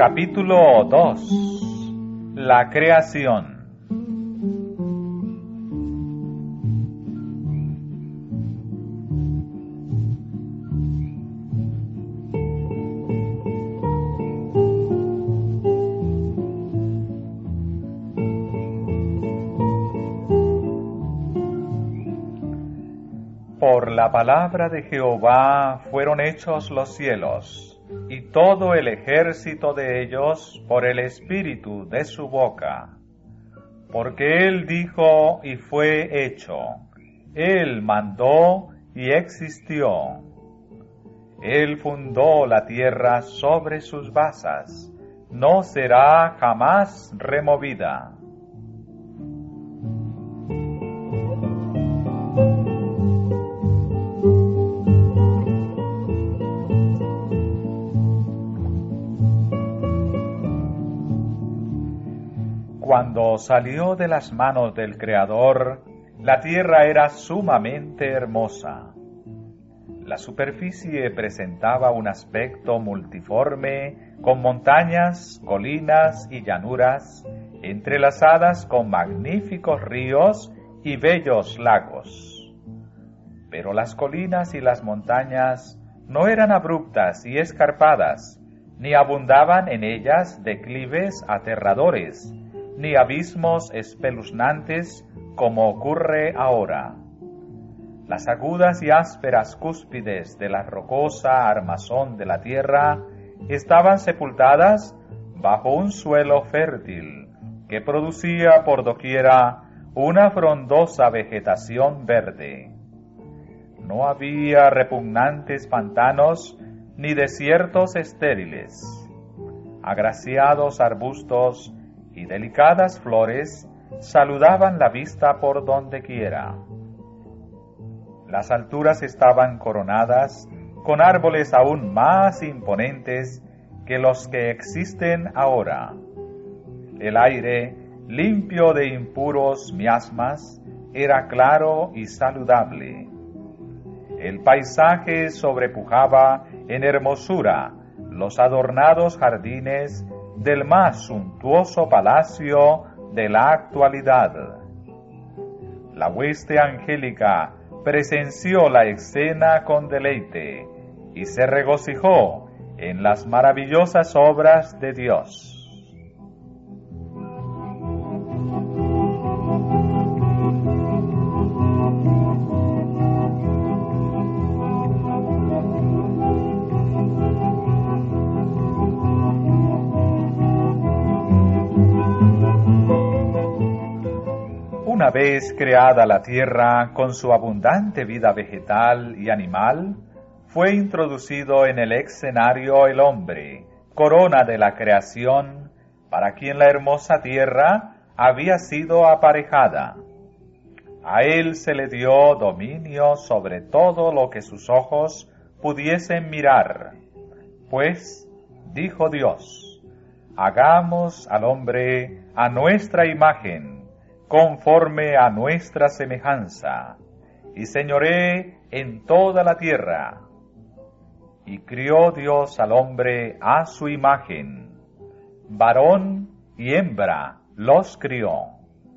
Capítulo 2. La creación. Por la palabra de Jehová fueron hechos los cielos, y todo el ejército de ellos por el espíritu de su boca. Porque él dijo y fue hecho, él mandó y existió. Él fundó la tierra sobre sus basas, no será jamás removida. Cuando salió de las manos del Creador, la tierra era sumamente hermosa. La superficie presentaba un aspecto multiforme, con montañas, colinas y llanuras, entrelazadas con magníficos ríos y bellos lagos. Pero las colinas y las montañas no eran abruptas y escarpadas, ni abundaban en ellas declives aterradores, ni abismos espeluznantes como ocurre ahora. Las agudas y ásperas cúspides de la rocosa armazón de la tierra estaban sepultadas bajo un suelo fértil que producía por doquiera una frondosa vegetación verde. No había repugnantes pantanos ni desiertos estériles. Agraciados arbustos y delicadas flores saludaban la vista por donde quiera. Las alturas estaban coronadas con árboles aún más imponentes que los que existen ahora. El aire, limpio de impuros miasmas, era claro y saludable. El paisaje sobrepujaba en hermosura los adornados jardines del más suntuoso palacio de la actualidad. La hueste angélica presenció la escena con deleite y se regocijó en las maravillosas obras de Dios. Una vez creada la tierra con su abundante vida vegetal y animal, fue introducido en el escenario el hombre, corona de la creación, para quien la hermosa tierra había sido aparejada. A él se le dio dominio sobre todo lo que sus ojos pudiesen mirar. Pues, dijo Dios, hagamos al hombre a nuestra imagen, conforme a nuestra semejanza, y señoree en toda la tierra. Y crió Dios al hombre a su imagen, varón y hembra los crió.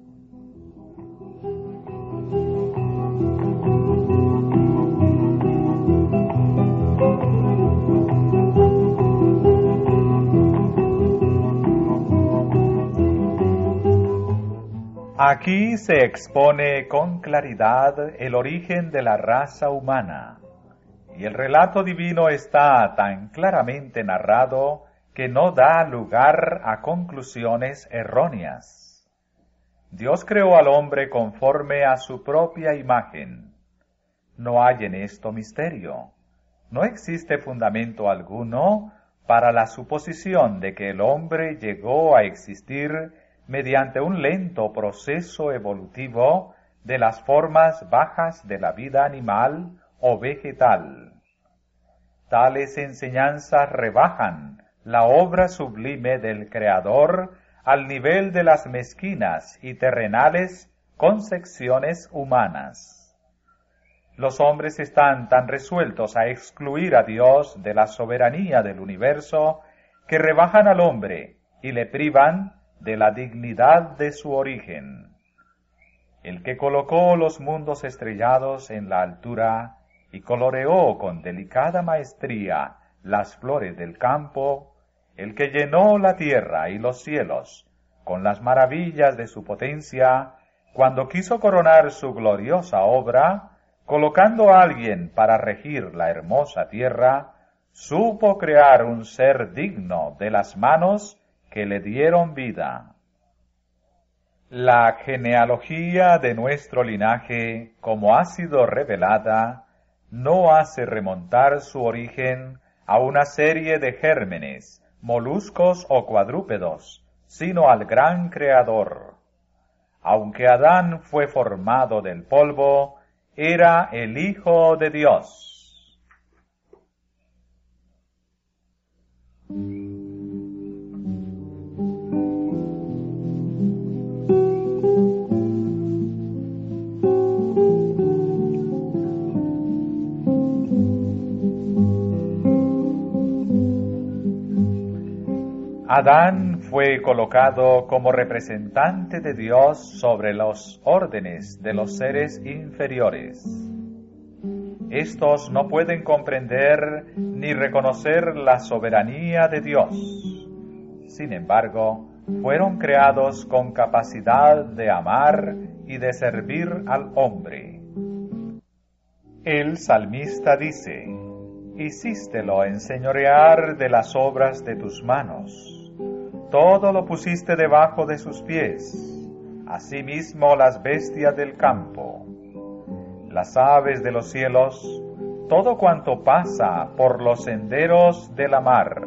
Aquí se expone con claridad el origen de la raza humana, y el relato divino está tan claramente narrado que no da lugar a conclusiones erróneas. Dios creó al hombre conforme a su propia imagen. No hay en esto misterio. No existe fundamento alguno para la suposición de que el hombre llegó a existir mediante un lento proceso evolutivo de las formas bajas de la vida animal o vegetal. Tales enseñanzas rebajan la obra sublime del Creador al nivel de las mezquinas y terrenales concepciones humanas. Los hombres están tan resueltos a excluir a Dios de la soberanía del universo que rebajan al hombre y le privan de la dignidad de su origen. El que colocó los mundos estrellados en la altura y coloreó con delicada maestría las flores del campo, el que llenó la tierra y los cielos con las maravillas de su potencia, cuando quiso coronar su gloriosa obra, colocando a alguien para regir la hermosa tierra, supo crear un ser digno de las manos que le dieron vida. La genealogía de nuestro linaje, como ha sido revelada, no hace remontar su origen a una serie de gérmenes, moluscos o cuadrúpedos, sino al gran Creador. Aunque Adán fue formado del polvo, era el Hijo de Dios. Adán fue colocado como representante de Dios sobre los órdenes de los seres inferiores. Estos no pueden comprender ni reconocer la soberanía de Dios. Sin embargo, fueron creados con capacidad de amar y de servir al hombre. El salmista dice: «Hicístelo enseñorear de las obras de tus manos. Todo lo pusiste debajo de sus pies, asimismo las bestias del campo, las aves de los cielos, todo cuanto pasa por los senderos de la mar».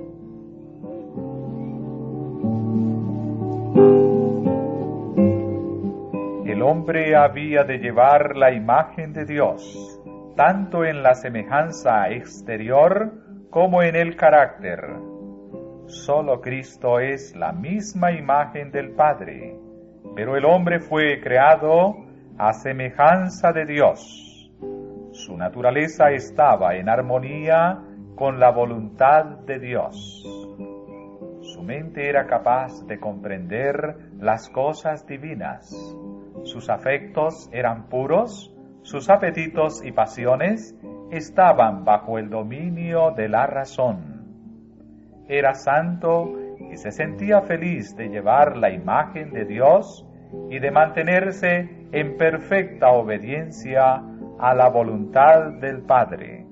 El hombre había de llevar la imagen de Dios, tanto en la semejanza exterior como en el carácter. Solo Cristo es la misma imagen del Padre, pero el hombre fue creado a semejanza de Dios. Su naturaleza estaba en armonía con la voluntad de Dios. Su mente era capaz de comprender las cosas divinas. Sus afectos eran puros, sus apetitos y pasiones estaban bajo el dominio de la razón. Era santo y se sentía feliz de llevar la imagen de Dios y de mantenerse en perfecta obediencia a la voluntad del Padre.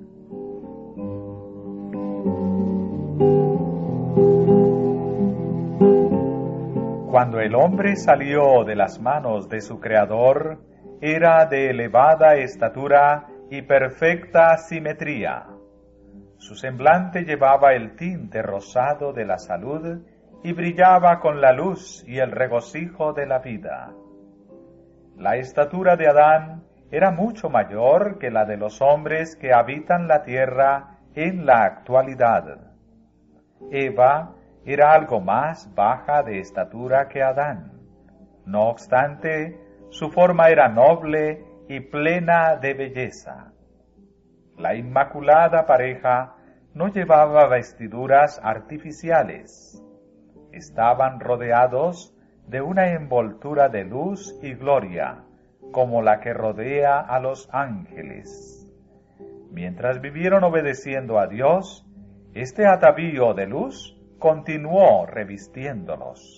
Cuando el hombre salió de las manos de su Creador, era de elevada estatura y perfecta simetría. Su semblante llevaba el tinte rosado de la salud y brillaba con la luz y el regocijo de la vida. La estatura de Adán era mucho mayor que la de los hombres que habitan la tierra en la actualidad. Eva era algo más baja de estatura que Adán. No obstante, su forma era noble y plena de belleza. La inmaculada pareja no llevaba vestiduras artificiales. Estaban rodeados de una envoltura de luz y gloria, como la que rodea a los ángeles. Mientras vivieron obedeciendo a Dios, este atavío de luz continuó revistiéndolos.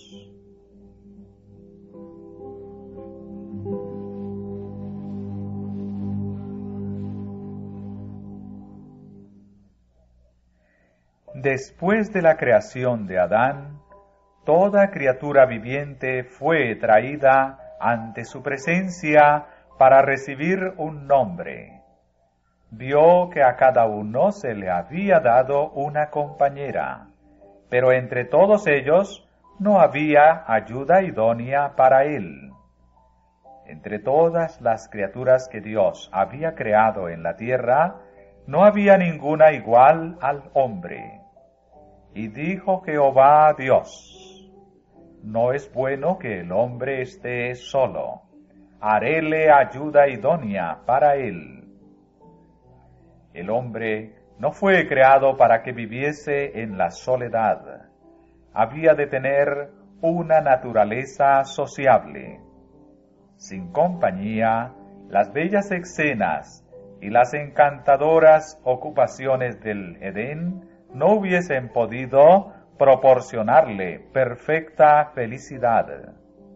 Después de la creación de Adán, toda criatura viviente fue traída ante su presencia para recibir un nombre. Vio que a cada uno se le había dado una compañera, pero entre todos ellos no había ayuda idónea para él. Entre todas las criaturas que Dios había creado en la tierra, no había ninguna igual al hombre. Y dijo Jehová Dios: no es bueno que el hombre esté solo, haréle ayuda idónea para él. El hombre no fue creado para que viviese en la soledad. Había de tener una naturaleza sociable. Sin compañía, las bellas escenas y las encantadoras ocupaciones del Edén no hubiesen podido proporcionarle perfecta felicidad.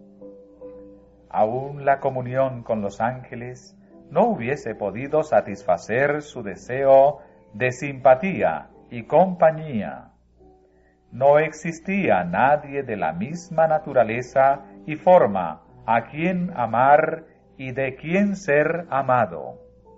Aún la comunión con los ángeles no hubiese podido satisfacer su deseo de simpatía y compañía. No existía nadie de la misma naturaleza y forma a quien amar y de quien ser amado.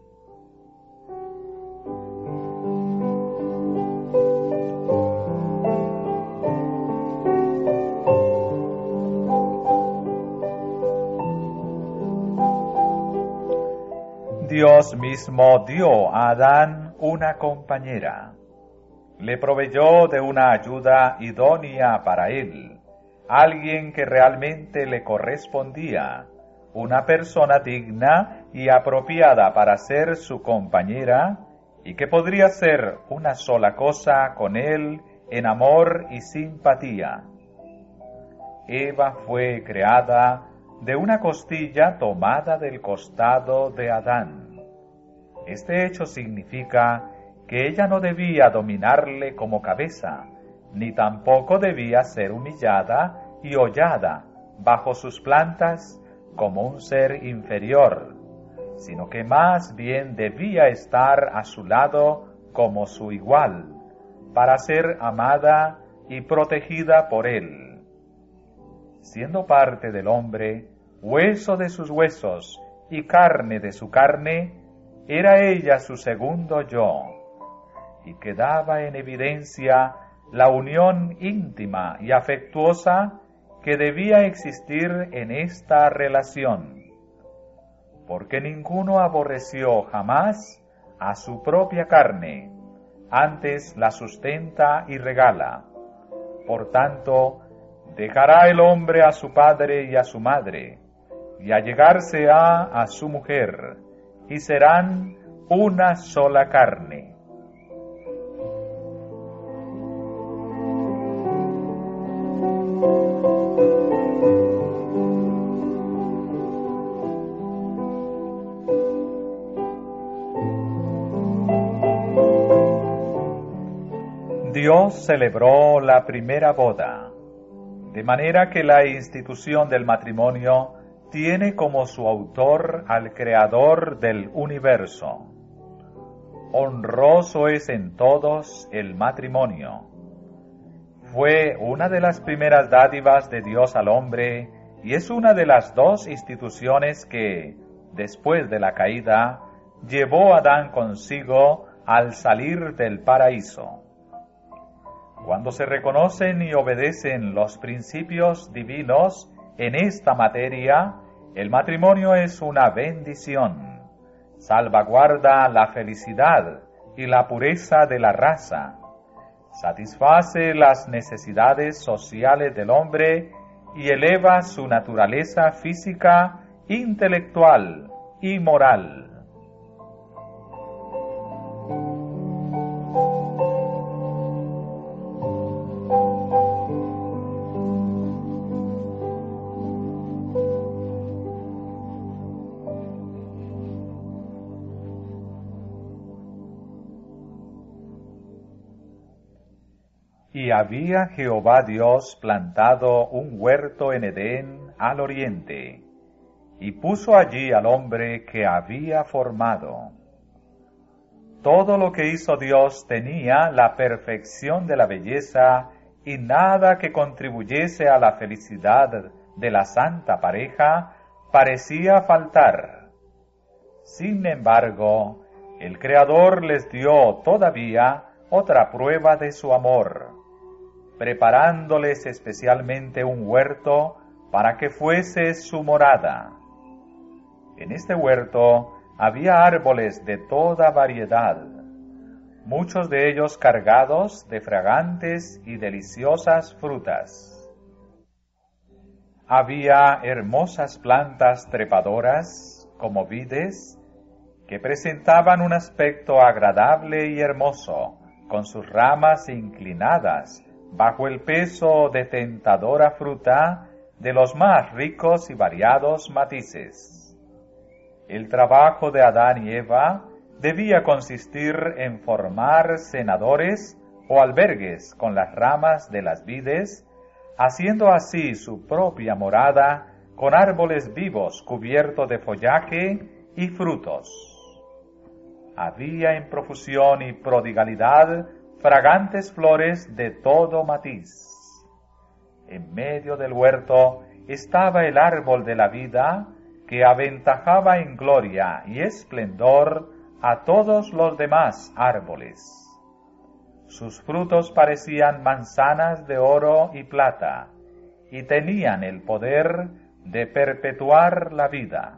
Dios mismo dio a Adán una compañera. Le proveyó de una ayuda idónea para él, alguien que realmente le correspondía, una persona digna y apropiada para ser su compañera y que podría ser una sola cosa con él en amor y simpatía. Eva fue creada de una costilla tomada del costado de Adán. Este hecho significa que ella no debía dominarle como cabeza, ni tampoco debía ser humillada y hollada bajo sus plantas como un ser inferior, sino que más bien debía estar a su lado como su igual, para ser amada y protegida por él. Siendo parte del hombre, hueso de sus huesos y carne de su carne, era ella su segundo yo, y quedaba en evidencia la unión íntima y afectuosa que debía existir en esta relación, porque ninguno aborreció jamás a su propia carne, antes la sustenta y regala. Por tanto, dejará el hombre a su padre y a su madre, y allegarse a su mujer, y serán una sola carne. Dios celebró la primera boda, de manera que la institución del matrimonio tiene como su autor al Creador del universo. Honroso es en todos el matrimonio. Fue una de las primeras dádivas de Dios al hombre y es una de las dos instituciones que, después de la caída, llevó a Adán consigo al salir del paraíso. Cuando se reconocen y obedecen los principios divinos en esta materia, el matrimonio es una bendición, salvaguarda la felicidad y la pureza de la raza, satisface las necesidades sociales del hombre y eleva su naturaleza física, intelectual y moral. Y había Jehová Dios plantado un huerto en Edén al oriente, y puso allí al hombre que había formado. Todo lo que hizo Dios tenía la perfección de la belleza, y nada que contribuyese a la felicidad de la santa pareja parecía faltar. Sin embargo, el Creador les dio todavía otra prueba de su amor, preparándoles especialmente un huerto para que fuese su morada. En este huerto había árboles de toda variedad, muchos de ellos cargados de fragantes y deliciosas frutas. Había hermosas plantas trepadoras como vides que presentaban un aspecto agradable y hermoso, con sus ramas inclinadas bajo el peso de tentadora fruta de los más ricos y variados matices. El trabajo de Adán y Eva debía consistir en formar cenadores o albergues con las ramas de las vides, haciendo así su propia morada con árboles vivos cubiertos de follaje y frutos. Había en profusión y prodigalidad fragantes flores de todo matiz. En medio del huerto estaba el árbol de la vida, que aventajaba en gloria y esplendor a todos los demás árboles. Sus frutos parecían manzanas de oro y plata, y tenían el poder de perpetuar la vida.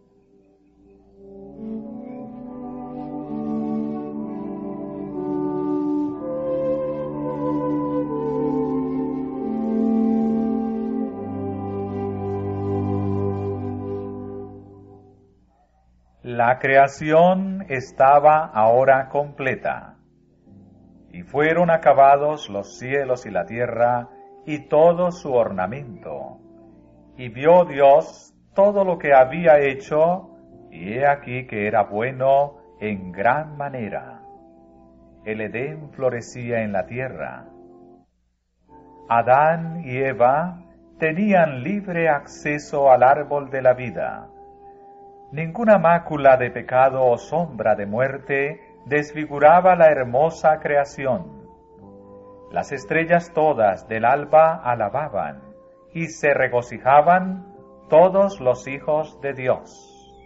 La creación estaba ahora completa, y fueron acabados los cielos y la tierra, y todo su ornamento. Y vio Dios todo lo que había hecho, y he aquí que era bueno en gran manera. El Edén florecía en la tierra. Adán y Eva tenían libre acceso al árbol de la vida. Ninguna mácula de pecado o sombra de muerte desfiguraba la hermosa creación. Las estrellas todas del alba alababan, y se regocijaban todos los hijos de Dios.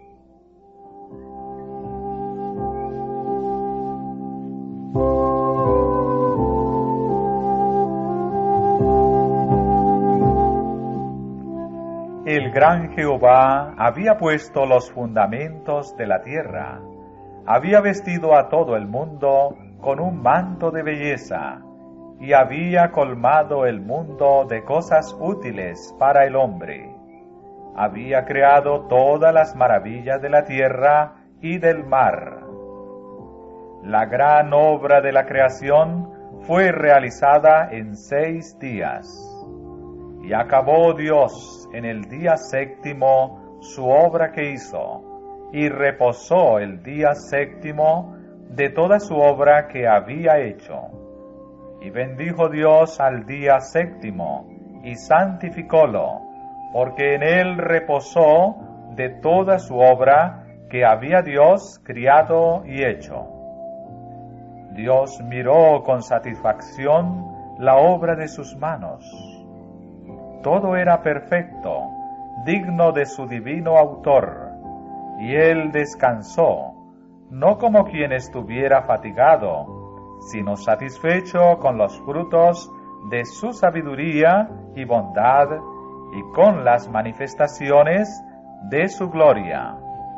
El gran Jehová había puesto los fundamentos de la tierra, había vestido a todo el mundo con un manto de belleza, y había colmado el mundo de cosas útiles para el hombre. Había creado todas las maravillas de la tierra y del mar. La gran obra de la creación fue realizada en 6 días, y acabó Dios en el día séptimo su obra que hizo, y reposó el día séptimo de toda su obra que había hecho. Y bendijo Dios al día séptimo, y santificólo, porque en él reposó de toda su obra que había Dios criado y hecho. Dios miró con satisfacción la obra de sus manos. Todo era perfecto, digno de su divino autor, y él descansó, no como quien estuviera fatigado, sino satisfecho con los frutos de su sabiduría y bondad, y con las manifestaciones de su gloria.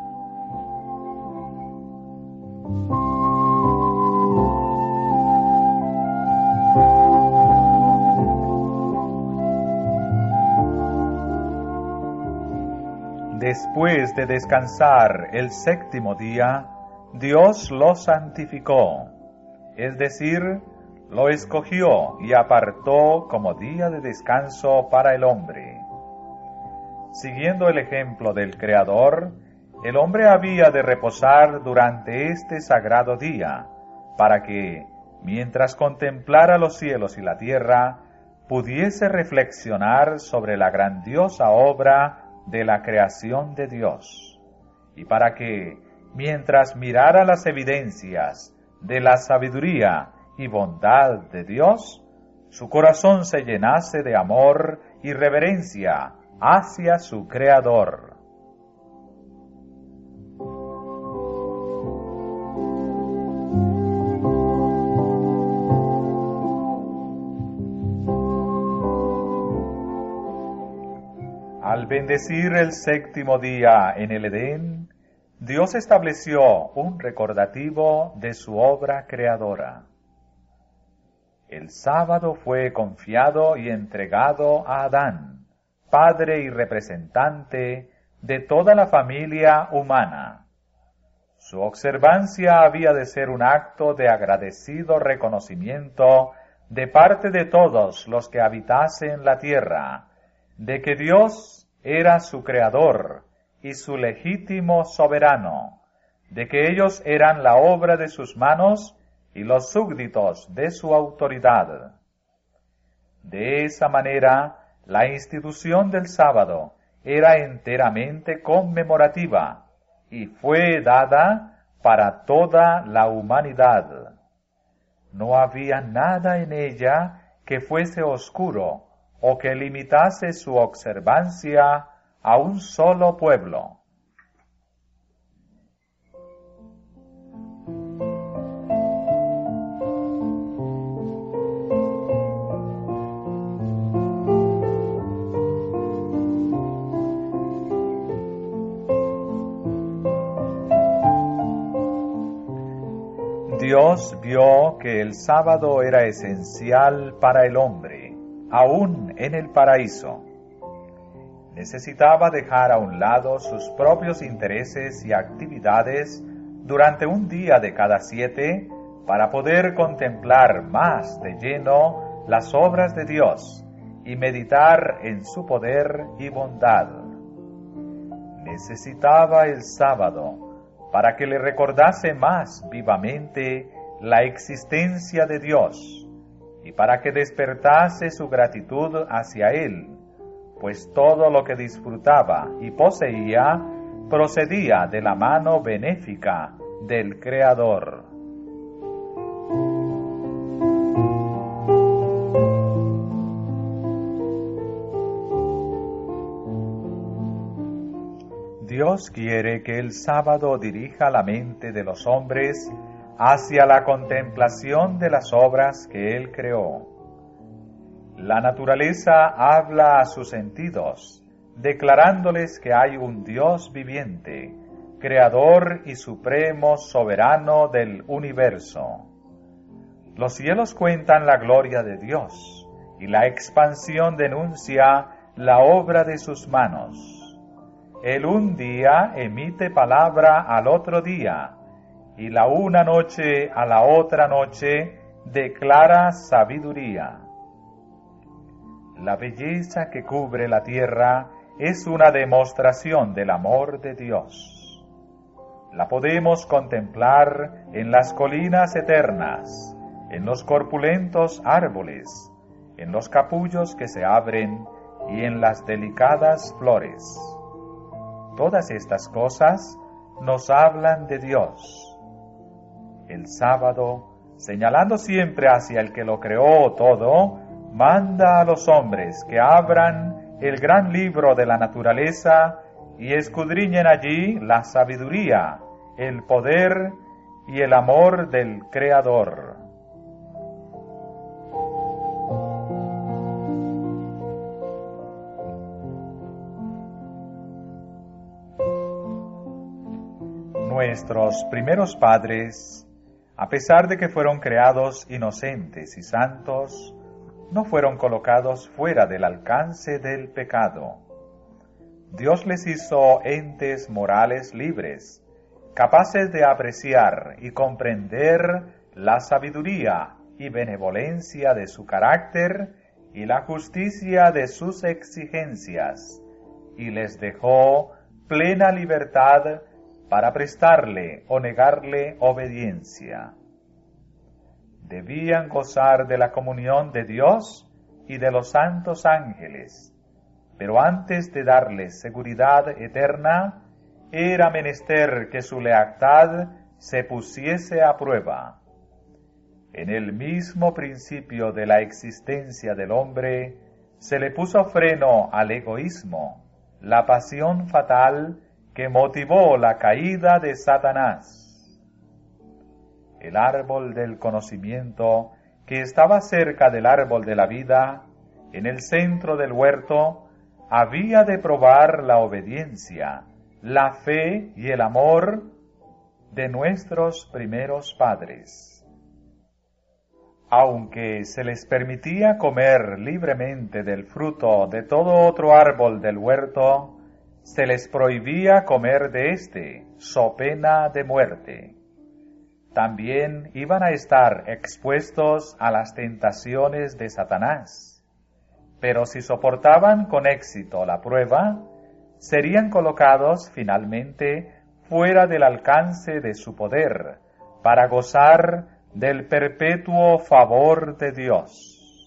Después de descansar el séptimo día, Dios lo santificó, es decir, lo escogió y apartó como día de descanso para el hombre. Siguiendo el ejemplo del Creador, el hombre había de reposar durante este sagrado día, para que, mientras contemplara los cielos y la tierra, pudiese reflexionar sobre la grandiosa obra de la creación de Dios, y para que, mientras mirara las evidencias de la sabiduría y bondad de Dios, su corazón se llenase de amor y reverencia hacia su Creador. Al bendecir el séptimo día en el Edén, Dios estableció un recordativo de su obra creadora. El sábado fue confiado y entregado a Adán, padre y representante de toda la familia humana. Su observancia había de ser un acto de agradecido reconocimiento de parte de todos los que habitasen la tierra, de que Dios era su creador y su legítimo soberano, de que ellos eran la obra de sus manos y los súbditos de su autoridad. De esa manera, la institución del sábado era enteramente conmemorativa y fue dada para toda la humanidad. No había nada en ella que fuese oscuro o que limitase su observancia a un solo pueblo. Dios vio que el sábado era esencial para el hombre, aún en el paraíso. Necesitaba dejar a un lado sus propios intereses y actividades durante un día de cada 7 para poder contemplar más de lleno las obras de Dios y meditar en su poder y bondad. Necesitaba el sábado para que le recordase más vivamente la existencia de Dios y para que despertase su gratitud hacia Él, pues todo lo que disfrutaba y poseía procedía de la mano benéfica del Creador. Dios quiere que el sábado dirija la mente de los hombres hacia la contemplación de las obras que Él creó. La naturaleza habla a sus sentidos, declarándoles que hay un Dios viviente, creador y supremo soberano del universo. Los cielos cuentan la gloria de Dios, y la expansión denuncia la obra de sus manos. El un día emite palabra al otro día, y la una noche a la otra noche declara sabiduría. La belleza que cubre la tierra es una demostración del amor de Dios. La podemos contemplar en las colinas eternas, en los corpulentos árboles, en los capullos que se abren y en las delicadas flores. Todas estas cosas nos hablan de Dios. El sábado, señalando siempre hacia el que lo creó todo, manda a los hombres que abran el gran libro de la naturaleza y escudriñen allí la sabiduría, el poder y el amor del Creador. Nuestros primeros padres, a pesar de que fueron creados inocentes y santos, no fueron colocados fuera del alcance del pecado. Dios les hizo entes morales libres, capaces de apreciar y comprender la sabiduría y benevolencia de su carácter y la justicia de sus exigencias, y les dejó plena libertad para prestarle o negarle obediencia. Debían gozar de la comunión de Dios y de los santos ángeles, pero antes de darles seguridad eterna, era menester que su lealtad se pusiese a prueba. En el mismo principio de la existencia del hombre, se le puso freno al egoísmo, la pasión fatal que motivó la caída de Satanás. El árbol del conocimiento, que estaba cerca del árbol de la vida, en el centro del huerto, había de probar la obediencia, la fe y el amor de nuestros primeros padres. Aunque se les permitía comer libremente del fruto de todo otro árbol del huerto, se les prohibía comer de éste, so pena de muerte. También iban a estar expuestos a las tentaciones de Satanás. Pero si soportaban con éxito la prueba, serían colocados finalmente fuera del alcance de su poder, para gozar del perpetuo favor de Dios.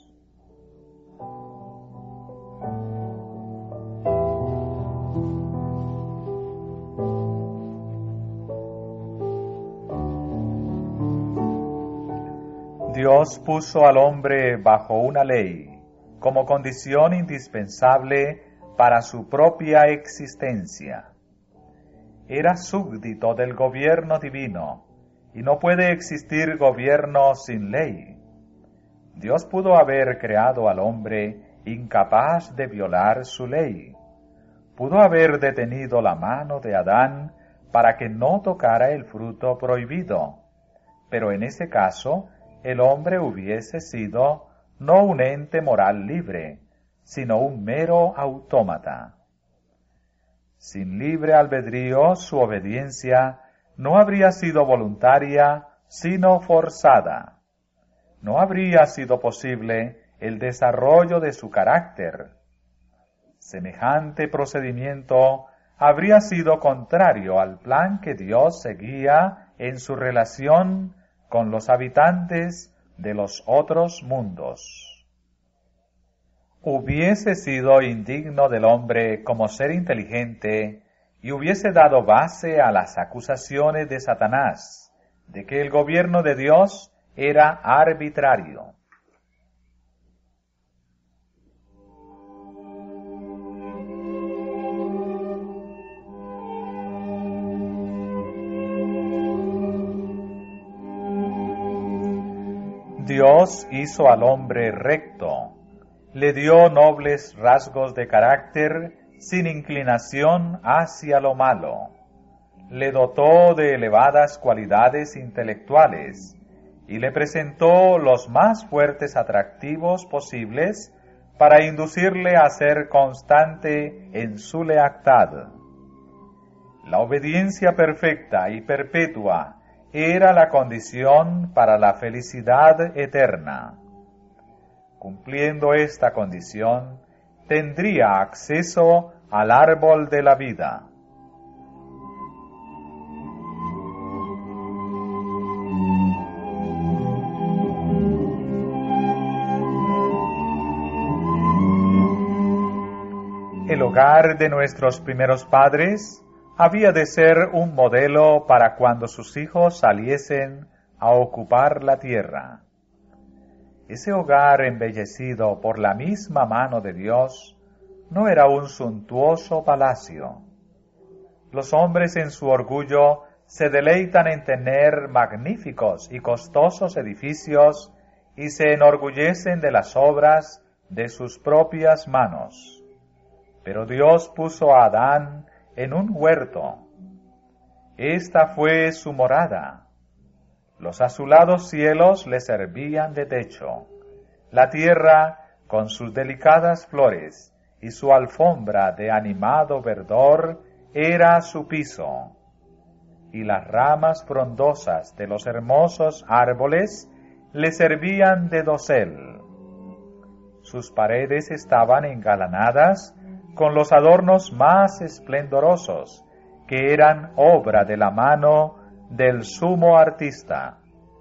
Dios puso al hombre bajo una ley, como condición indispensable para su propia existencia. Era súbdito del gobierno divino, y no puede existir gobierno sin ley. Dios pudo haber creado al hombre incapaz de violar su ley. Pudo haber detenido la mano de Adán para que no tocara el fruto prohibido, pero en ese caso, el hombre hubiese sido no un ente moral libre, sino un mero autómata. Sin libre albedrío, su obediencia no habría sido voluntaria, sino forzada. No habría sido posible el desarrollo de su carácter. Semejante procedimiento habría sido contrario al plan que Dios seguía en su relación con los habitantes de los otros mundos. Hubiese sido indigno del hombre como ser inteligente y hubiese dado base a las acusaciones de Satanás de que el gobierno de Dios era arbitrario. Dios hizo al hombre recto, le dio nobles rasgos de carácter sin inclinación hacia lo malo, le dotó de elevadas cualidades intelectuales y le presentó los más fuertes atractivos posibles para inducirle a ser constante en su lealtad. La obediencia perfecta y perpetua era la condición para la felicidad eterna. Cumpliendo esta condición, tendría acceso al árbol de la vida. El hogar de nuestros primeros padres había de ser un modelo para cuando sus hijos saliesen a ocupar la tierra. Ese hogar embellecido por la misma mano de Dios no era un suntuoso palacio. Los hombres en su orgullo se deleitan en tener magníficos y costosos edificios y se enorgullecen de las obras de sus propias manos. Pero Dios puso a Adán en un huerto. Esta fue su morada. Los azulados cielos le servían de techo. La tierra, con sus delicadas flores y su alfombra de animado verdor, era su piso. Y las ramas frondosas de los hermosos árboles le servían de dosel. Sus paredes estaban engalanadas con los adornos más esplendorosos, que eran obra de la mano del sumo artista.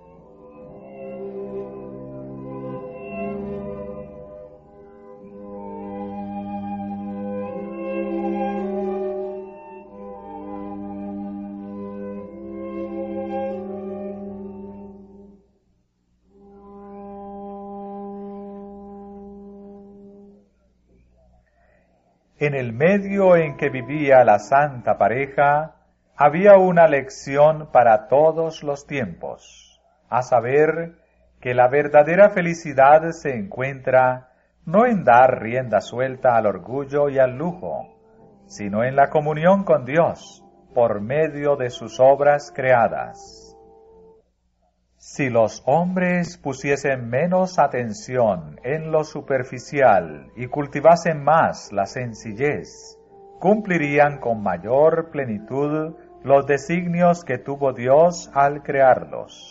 En el medio en que vivía la santa pareja, había una lección para todos los tiempos, a saber, que la verdadera felicidad se encuentra no en dar rienda suelta al orgullo y al lujo, sino en la comunión con Dios, por medio de sus obras creadas. Si los hombres pusiesen menos atención en lo superficial y cultivasen más la sencillez, cumplirían con mayor plenitud los designios que tuvo Dios al crearlos.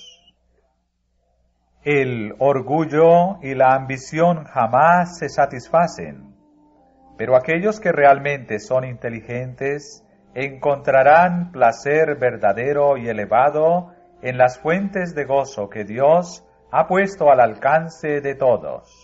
El orgullo y la ambición jamás se satisfacen, pero aquellos que realmente son inteligentes encontrarán placer verdadero y elevado en las fuentes de gozo que Dios ha puesto al alcance de todos.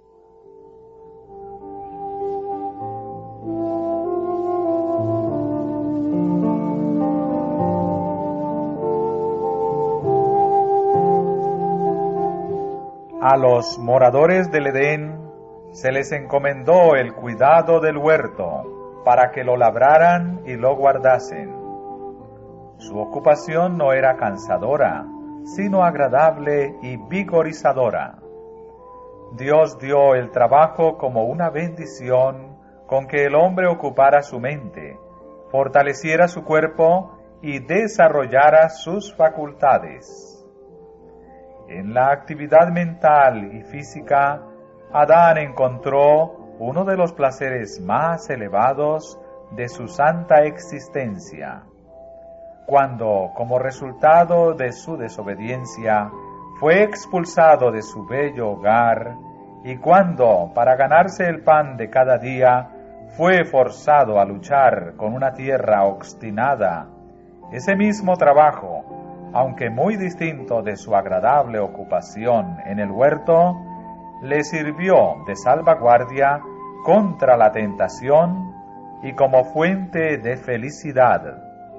A los moradores del Edén se les encomendó el cuidado del huerto para que lo labraran y lo guardasen. Su ocupación no era cansadora, sino agradable y vigorizadora. Dios dio el trabajo como una bendición con que el hombre ocupara su mente, fortaleciera su cuerpo y desarrollara sus facultades. En la actividad mental y física, Adán encontró uno de los placeres más elevados de su santa existencia. Cuando, como resultado de su desobediencia, fue expulsado de su bello hogar, y cuando, para ganarse el pan de cada día, fue forzado a luchar con una tierra obstinada, ese mismo trabajo, aunque muy distinto de su agradable ocupación en el huerto, le sirvió de salvaguardia contra la tentación y como fuente de felicidad.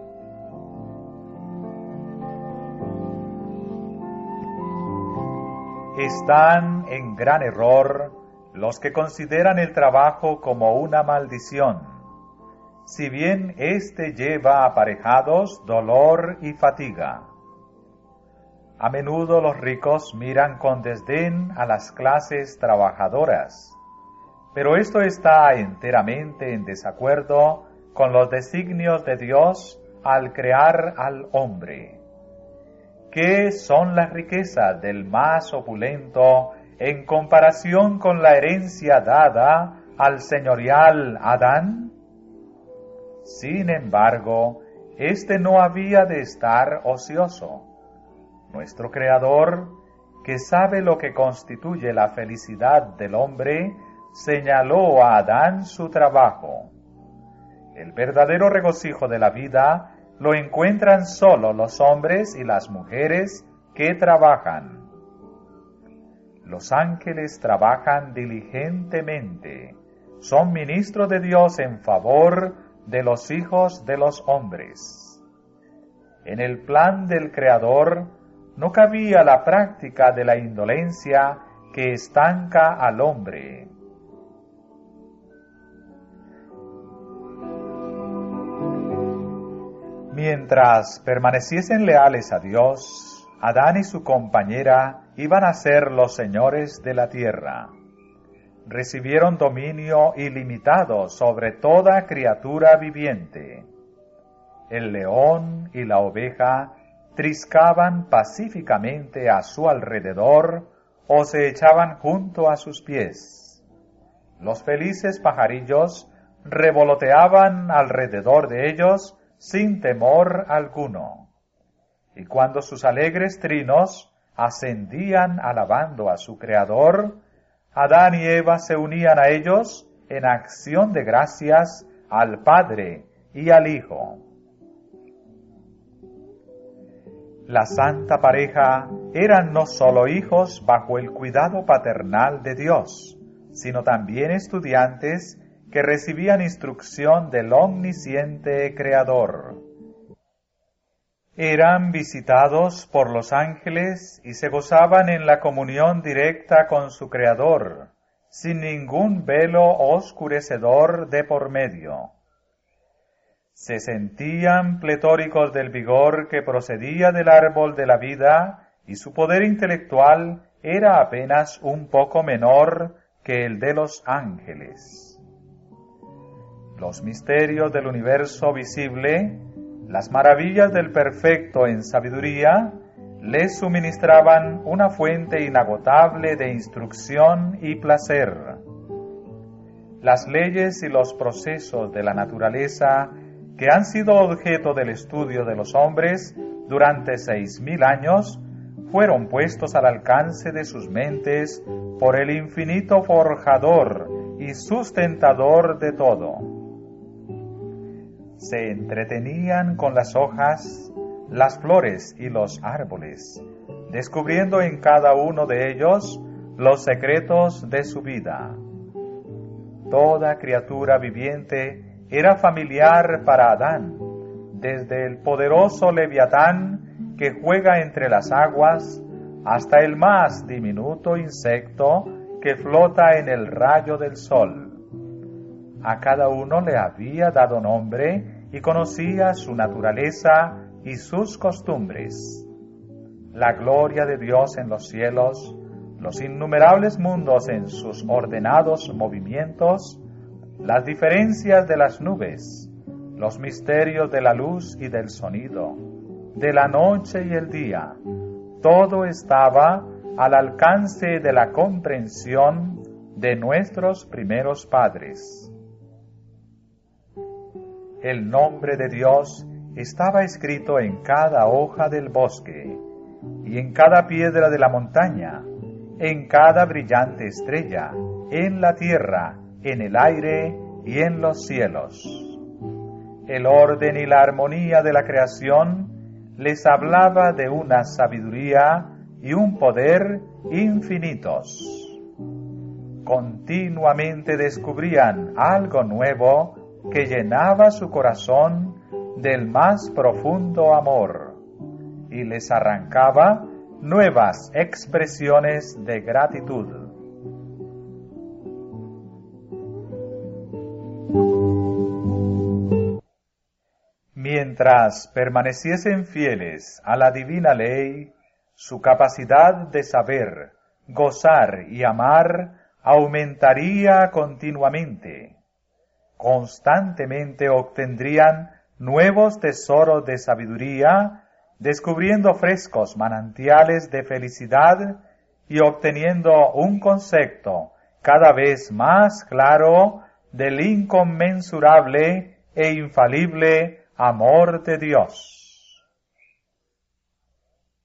Están en gran error los que consideran el trabajo como una maldición, si bien éste lleva aparejados dolor y fatiga. A menudo los ricos miran con desdén a las clases trabajadoras, pero esto está enteramente en desacuerdo con los designios de Dios al crear al hombre. ¿Qué son las riquezas del más opulento en comparación con la herencia dada al señorial Adán? Sin embargo, éste no había de estar ocioso. Nuestro Creador, que sabe lo que constituye la felicidad del hombre, señaló a Adán su trabajo. El verdadero regocijo de la vida lo encuentran solo los hombres y las mujeres que trabajan. Los ángeles trabajan diligentemente, son ministros de Dios en favor de los hijos de los hombres. En el plan del Creador no cabía la práctica de la indolencia que estanca al hombre. Mientras permaneciesen leales a Dios, Adán y su compañera iban a ser los señores de la tierra. Recibieron dominio ilimitado sobre toda criatura viviente. El león y la oveja triscaban pacíficamente a su alrededor o se echaban junto a sus pies. Los felices pajarillos revoloteaban alrededor de ellos sin temor alguno. Y cuando sus alegres trinos ascendían alabando a su Creador, Adán y Eva se unían a ellos en acción de gracias al Padre y al Hijo. La santa pareja eran no solo hijos bajo el cuidado paternal de Dios, sino también estudiantes que recibían instrucción del omnisciente Creador. Eran visitados por los ángeles y se gozaban en la comunión directa con su Creador, sin ningún velo oscurecedor de por medio. Se sentían pletóricos del vigor que procedía del árbol de la vida y su poder intelectual era apenas un poco menor que el de los ángeles. Los misterios del universo visible, las maravillas del perfecto en sabiduría, les suministraban una fuente inagotable de instrucción y placer. las leyes y los procesos de la naturaleza que han sido objeto del estudio de los hombres durante 6000 años, fueron puestos al alcance de sus mentes por el infinito forjador y sustentador de todo. Se entretenían con las hojas, las flores y los árboles, descubriendo en cada uno de ellos los secretos de su vida. Toda criatura viviente era familiar para Adán, desde el poderoso Leviatán que juega entre las aguas, hasta el más diminuto insecto que flota en el rayo del sol. A cada uno le había dado nombre y conocía su naturaleza y sus costumbres. La gloria de Dios en los cielos, los innumerables mundos en sus ordenados movimientos, las diferencias de las nubes, los misterios de la luz y del sonido, de la noche y el día, todo estaba al alcance de la comprensión de nuestros primeros padres. El nombre de Dios estaba escrito en cada hoja del bosque y en cada piedra de la montaña, en cada brillante estrella, en la tierra, en el aire y en los cielos. El orden y la armonía de la creación les hablaba de una sabiduría y un poder infinitos. Continuamente descubrían algo nuevo que llenaba su corazón del más profundo amor y les arrancaba nuevas expresiones de gratitud. Mientras permaneciesen fieles a la divina ley, su capacidad de saber, gozar y amar aumentaría continuamente. Constantemente obtendrían nuevos tesoros de sabiduría, descubriendo frescos manantiales de felicidad y obteniendo un concepto cada vez más claro del inconmensurable e infalible amor de Dios.